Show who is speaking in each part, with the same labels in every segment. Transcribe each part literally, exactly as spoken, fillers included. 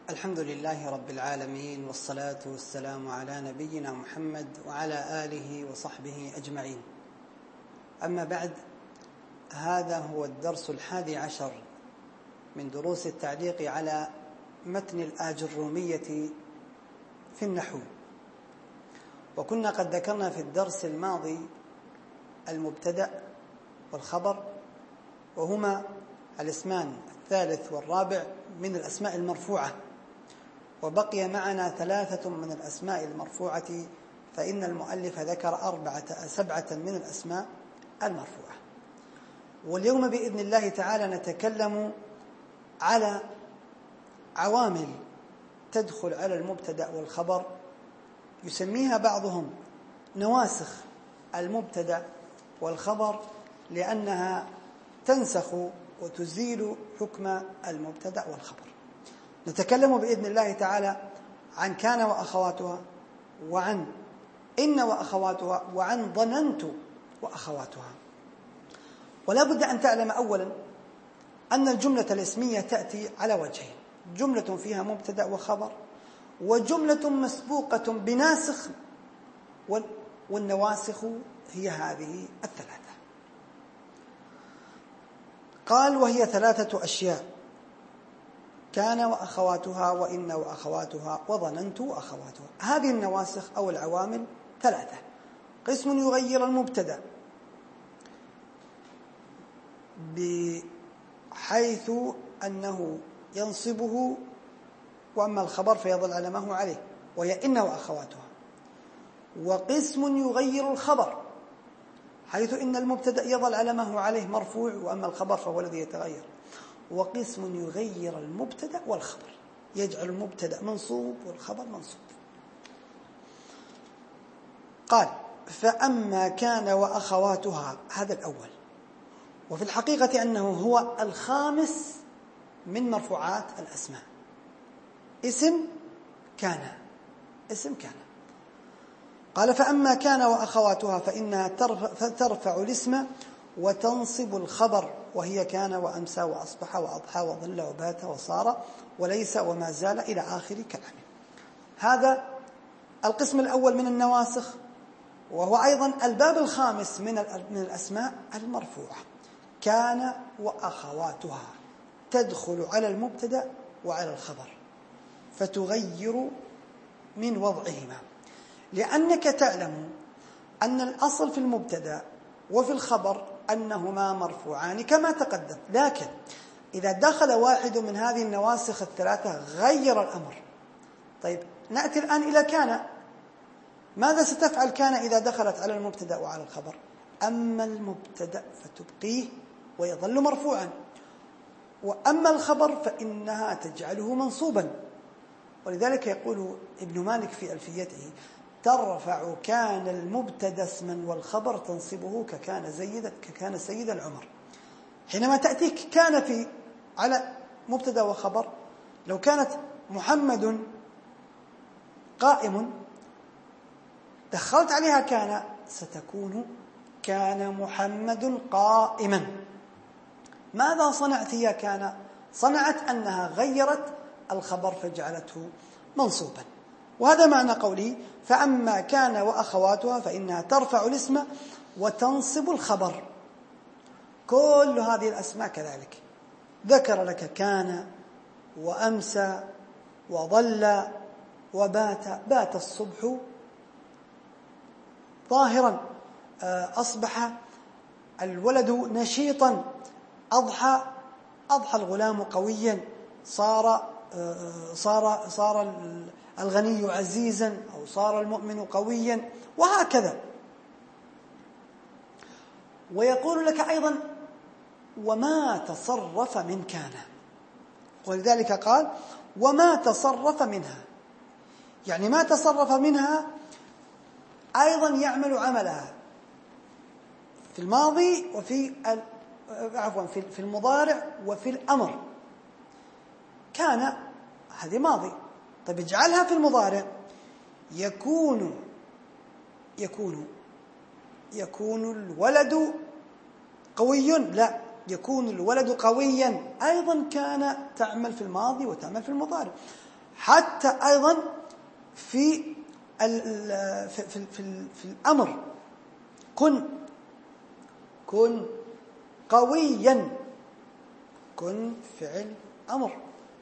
Speaker 1: الحمد لله رب العالمين، والصلاة والسلام على نبينا محمد وعلى آله وصحبه أجمعين. أما بعد، هذا هو الدرس الحادي عشر من دروس التعليق على متن الآجرومية في النحو. وكنا قد ذكرنا في الدرس الماضي المبتدأ والخبر، وهما الاسمان الثالث والرابع من الأسماء المرفوعة، وبقي معنا ثلاثة من الأسماء المرفوعة، فإن المؤلف ذكر أربعة سبعة من الأسماء المرفوعة. واليوم بإذن الله تعالى نتكلم على عوامل تدخل على المبتدأ والخبر، يسميها بعضهم نواسخ المبتدأ والخبر، لأنها تنسخ وتزيل حكم المبتدأ والخبر. نتكلم بإذن الله تعالى عن كان وأخواتها، وعن إن وأخواتها، وعن ظننت وأخواتها. ولا بد أن تعلم أولا أن الجملة الاسمية تأتي على وجهين: جملة فيها مبتدأ وخبر، وجملة مسبوقة بناسخ، والنواسخ هي هذه الثلاثة. قال: وهي ثلاثة أشياء: كان وأخواتها، وإن وأخواتها، وظننت وأخواتها. هذه النواسخ أو العوامل ثلاثة: قسم يغير المبتدأ بحيث أنه ينصبه، وأما الخبر فيظل علمه عليه، وهي إن وأخواتها. وقسم يغير الخبر حيث إن المبتدأ يظل علمه عليه مرفوع، وأما الخبر فهو الذي يتغير. وقسم يغير المبتدأ والخبر، يجعل المبتدأ منصوب والخبر منصوب. قال: فأما كان وأخواتها، هذا الأول، وفي الحقيقة أنه هو الخامس من مرفوعات الأسماء. اسم كان، اسم كان. قال: فأما كان وأخواتها فإنها ترفع الاسم وتنصب الخبر، وهي كان وأمسى وأصبح وأضحى وظل وبات وصار وليس وما زال إلى آخر كلامه. هذا القسم الأول من النواسخ، وهو أيضا الباب الخامس من من الأسماء المرفوعة. كان وأخواتها تدخل على المبتدأ وعلى الخبر، فتغير من وضعهما، لأنك تعلم أن الأصل في المبتدأ وفي الخبر أنهما مرفوعان كما تقدم، لكن إذا دخل واحد من هذه النواسخ الثلاثة غير الأمر. طيب، نأتي الآن إلى كان. ماذا ستفعل كان إذا دخلت على المبتدأ وعلى الخبر؟ أما المبتدأ فتبقيه ويظل مرفوعا، وأما الخبر فإنها تجعله منصوبا. ولذلك يقول ابن مالك في ألفيته: ترفع كان المبتدأ اسما والخبر تنصبه ككان زيد ككان سيد العمر. حينما تأتيك كان في على مبتدأ وخبر، لو كانت محمد قائم دخلت عليها كان، ستكون كان محمد قائما. ماذا صنعت يا كان؟ صنعت أنها غيرت الخبر فجعلته منصوبا. وهذا معنى قوله: فأما كان وأخواتها فإنها ترفع الاسم وتنصب الخبر. كل هذه الأسماء كذلك، ذكر لك كان وأمسى وظل وبات. بات الصبح ظاهرا، أصبح الولد نشيطا، أضحى أضحى الغلام قويا، صار صار صار الغني عزيزا، أو صار المؤمن قويا، وهكذا. ويقول لك أيضا: وما تصرف من كان. ولذلك قال: وما تصرف منها، يعني ما تصرف منها أيضا يعمل عملها في الماضي وفي عفوا في المضارع وفي الأمر. كان هذه ماضي، طيب اجعلها في المضارع: يكون يكون يكون الولد قوي، لا، يكون الولد قويا. أيضا كان تعمل في الماضي وتعمل في المضارع. حتى أيضا في في في, في, في الأمر، كن كن قويا، كن فعل أمر.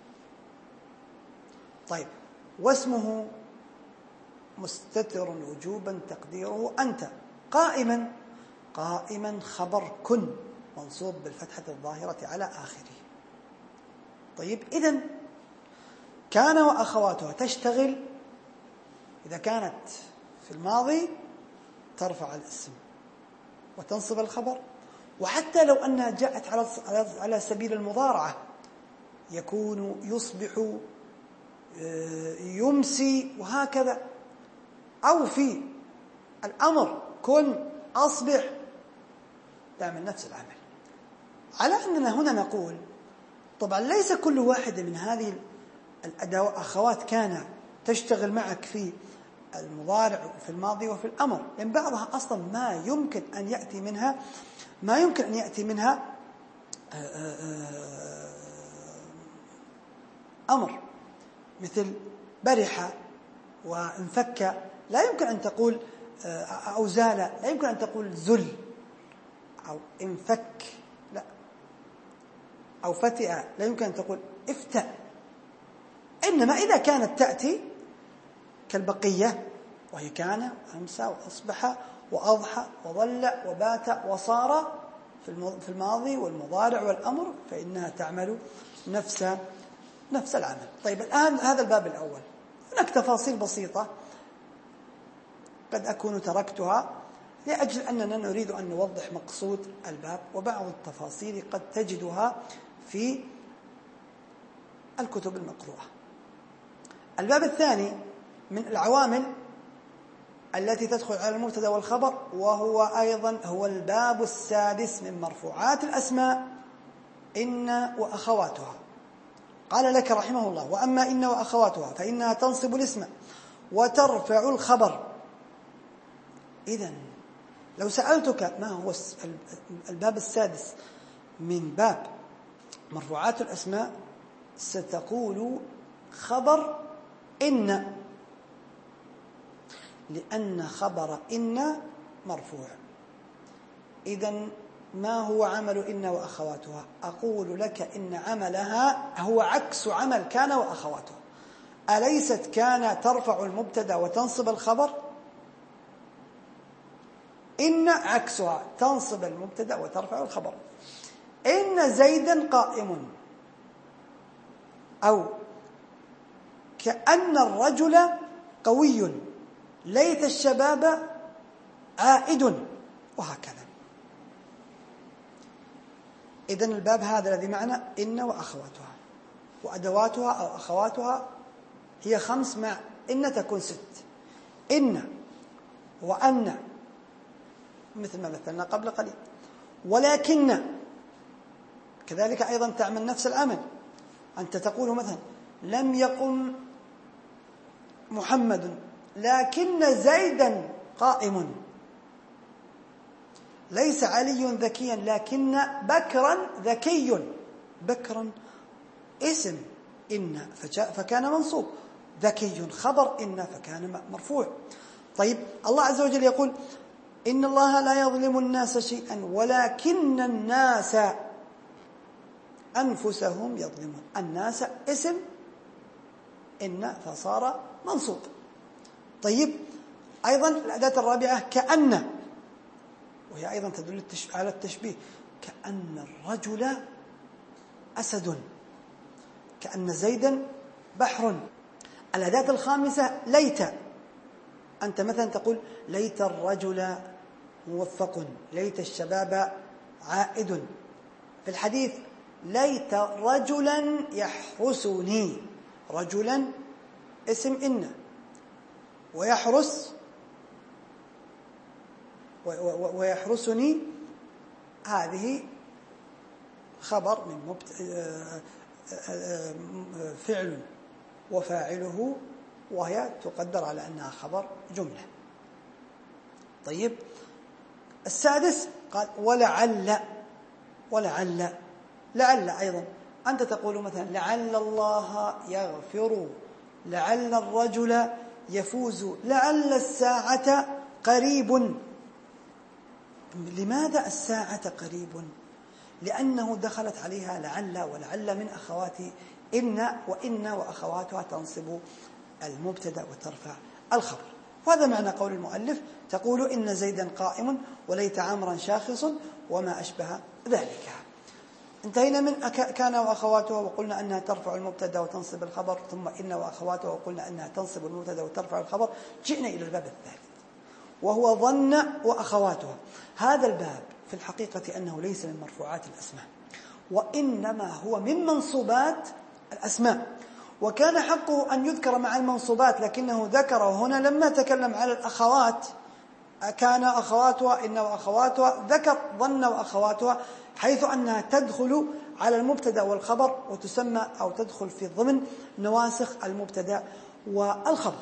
Speaker 1: طيب، واسمه مستتر وجوبا تقديره أنت. قائما، قائما خبر كن منصوب بالفتحة الظاهرة على آخره. طيب، إذن كان وأخواتها تشتغل إذا كانت في الماضي ترفع الاسم وتنصب الخبر، وحتى لو أنها جاءت على على سبيل المضارعة، يكون، يصبح، يمسي، وهكذا. أو في الأمر كن أصبح، تعمل نفس العمل. على أننا هنا نقول طبعا ليس كل واحدة من هذه الأدوات أخوات كان تشتغل معك في المضارع وفي الماضي وفي الأمر، لأن بعضها أصلا ما يمكن أن يأتي منها ما يمكن أن يأتي منها أمر، مثل برح وانفك، لا يمكن أن تقول، أو زال، لا يمكن أن تقول زل أو انفك، لا، أو فتئ، لا يمكن أن تقول افتأ. إنما إذا كانت تأتي كالبقية، وهي كان وأمسى وأصبح وأضحى وظل وبات وصار في الماضي والمضارع والأمر، فإنها تعمل نفس نفس العمل. طيب، الآن هذا الباب الأول. هناك تفاصيل بسيطة قد أكون تركتها لأجل أننا نريد أن نوضح مقصود الباب، وبعض التفاصيل قد تجدها في الكتب المقروءة. الباب الثاني من العوامل التي تدخل على المبتدأ والخبر، وهو أيضا هو الباب السادس من مرفوعات الأسماء، إن وأخواتها. قال لك رحمه الله: وأما إن وأخواتها فإنها تنصب الاسم وترفع الخبر. إذن لو سألتك ما هو الباب السادس من باب مرفوعات الأسماء، ستقول خبر إن، لأن خبر إن مرفوع. إذن ما هو عمل إن وأخواتها؟ أقول لك إن عملها هو عكس عمل كان وأخواتها. أليست كان ترفع المبتدأ وتنصب الخبر؟ إن عكسها، تنصب المبتدأ وترفع الخبر. إن زيدا قائم، أو كأن الرجل قوي، ليت الشباب عائد، وهكذا. إذن الباب هذا الذي معنا إن وأخواتها، وأدواتها أو أخواتها هي خمس، مع إن تكون ست. إن وأن مثل ما مثلنا قبل قليل، ولكن كذلك أيضا تعمل نفس العمل. أنت تقول مثلا: لم يقم محمد لكن زيدا قائم. ليس علي ذكيا لكن بكرا ذكي. بكرا اسم إن فكان منصوب، ذكي خبر إن فكان مرفوع. طيب، الله عز وجل يقول: إن الله لا يظلم الناس شيئا ولكن الناس أنفسهم يظلمون. الناس اسم إن فصار منصوب. طيب، أيضا الأداة الرابعة كأن، وهي أيضا تدل على التشبيه. كأن الرجل أسد، كأن زيدا بحر. الأداة الخامسة ليت. أنت مثلا تقول: ليت الرجل موفق، ليت الشباب عائد. في الحديث: ليت رجلا يحرسني. رجلا اسم إن، ويحرس ويحرسني هذه خبر من فعل وفاعله، وهي تقدر على أنها خبر جملة. طيب، السادس قال: ولعل. ولعل لعل أيضا أنت تقول مثلا: لعل الله يغفر لعل الرجل يفوز، لعل الساعة قريب. لماذا الساعة قريب؟ لأنه دخلت عليها لعل، ولعل من أخوات إن، وإن وأخواتها تنصب المبتدأ وترفع الخبر. وهذا معنى قول المؤلف: تقول إن زيدا قائم وليت عمرا شاخص وما أشبه ذلك. انتهينا من كان وأخواتها وقلنا أنها ترفع المبتدأ وتنصب الخبر، ثم إن وأخواتها وقلنا أنها تنصب المبتدأ وترفع الخبر. جئنا إلى الباب الثالث وهو ظن وأخواتها. هذا الباب في الحقيقة أنه ليس من مرفوعات الأسماء، وإنما هو من منصوبات الأسماء، وكان حقه أن يذكر مع المنصوبات، لكنه ذكره هنا لما تكلم على الأخوات. كان أخواتها، إن وأخواتها، ذكر ظن وأخواتها، حيث أنها تدخل على المبتدأ والخبر وتسمى أو تدخل في ضمن نواسخ المبتدأ والخبر.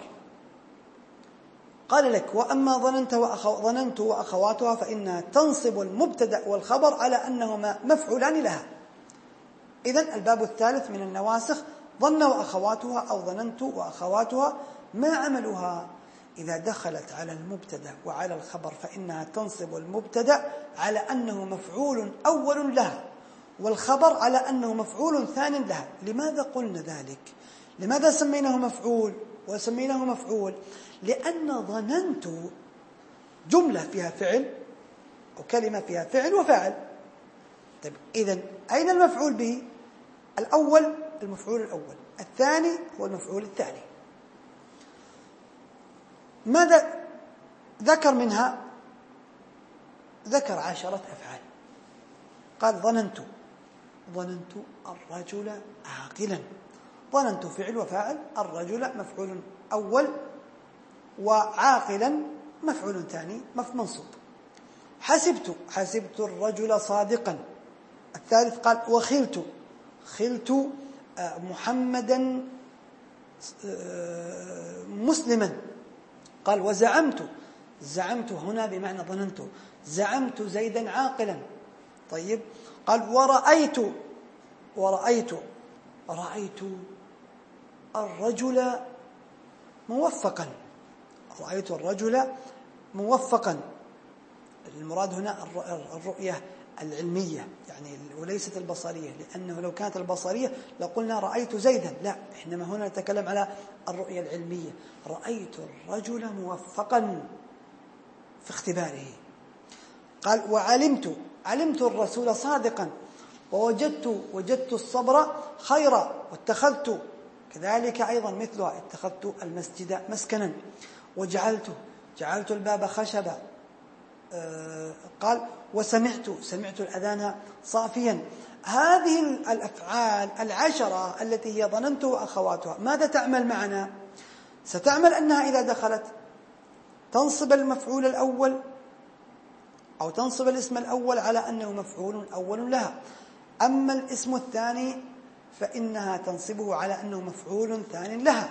Speaker 1: قال لك: وأما ظننت وأخو ظننت وأخواتها فإنها تنصب المبتدأ والخبر على أنهما مفعولان لها. إذن الباب الثالث من النواسخ ظن وأخواتها أو ظننت وأخواتها. ما عملها؟ إذا دخلت على المبتدأ وعلى الخبر فإنها تنصب المبتدأ على أنه مفعول أول لها، والخبر على أنه مفعول ثان لها. لماذا قلنا ذلك؟ لماذا سميناه مفعول وسميناه مفعول؟ لأن ظننت جملة فيها فعل أو كلمة فيها فعل وفاعل. طيب إذن أين المفعول به؟ الأول المفعول الأول، الثاني هو المفعول الثاني. ماذا ذكر منها؟ ذكر عشرة أفعال. قال: ظننت ظننت الرجل عاقلا. ظننت فعل وفاعل، الرجل مفعول أول، وعاقلا مفعول ثاني منصوب. حسبت حسبت الرجل صادقا. الثالث قال: وخلت خلت محمدا مسلما. قال: وزعمت زعمت هنا بمعنى ظننت، زعمت زيدا عاقلا. طيب. قال: ورأيت ورأيت رأيت الرجل موفقا. رأيت الرجل موفقا. المراد هنا الرؤية العلمية يعني، وليست البصرية، لأنه لو كانت البصرية لقلنا رأيت زيدا، لا، إحنا هنا نتكلم على الرؤية العلمية. رأيت الرجل موفقا في اختباره. قال: وعلمت علمت الرسول صادقا. ووجدت وجدت الصبر خيرا. واتخذت كذلك أيضا مثلها، اتخذت المسجد مسكنا. وجعلت جعلت الباب خشبا. آه قال: وسمعت سمعت الأذان صافيا. هذه الأفعال العشرة التي هي ظننت وأخواتها ماذا تعمل معنا؟ ستعمل أنها إذا دخلت تنصب المفعول الأول أو تنصب الاسم الأول على أنه مفعول أول لها. أما الاسم الثاني فإنها تنصبه على أنه مفعول ثان لها.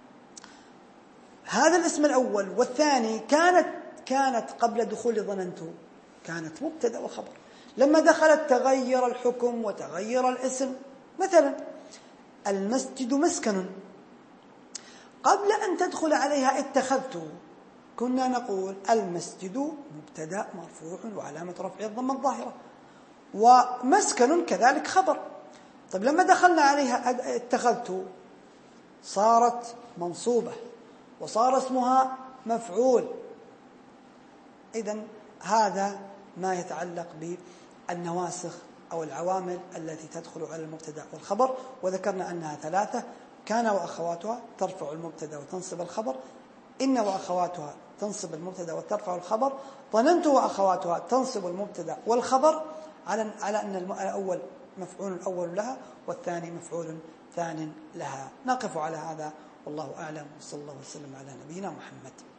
Speaker 1: هذا الاسم الأول والثاني كانت كانت قبل دخول ظننت كانت مبتدأ وخبر. لما دخلت تغير الحكم وتغير الاسم. مثلا المسجد مسكن، قبل أن تدخل عليها اتخذت كنا نقول المسجد مبتدأ مرفوع وعلامة رفعه الضمة الظاهرة، ومسكن كذلك خبر. طيب لما دخلنا عليها اتخذت صارت منصوبة وصار اسمها مفعول. إذن هذا ما يتعلق بالنواسخ أو العوامل التي تدخل على المبتدأ والخبر، وذكرنا أنها ثلاثة: كان وأخواتها ترفع المبتدأ وتنصب الخبر، إن وأخواتها تنصب المبتدأ وترفع الخبر، ظننت وأخواتها تنصب المبتدأ والخبر على على أن الأول مفعول أول لها والثاني مفعول ثان لها. نقف على هذا والله أعلم، وصلى الله وسلم على نبينا محمد.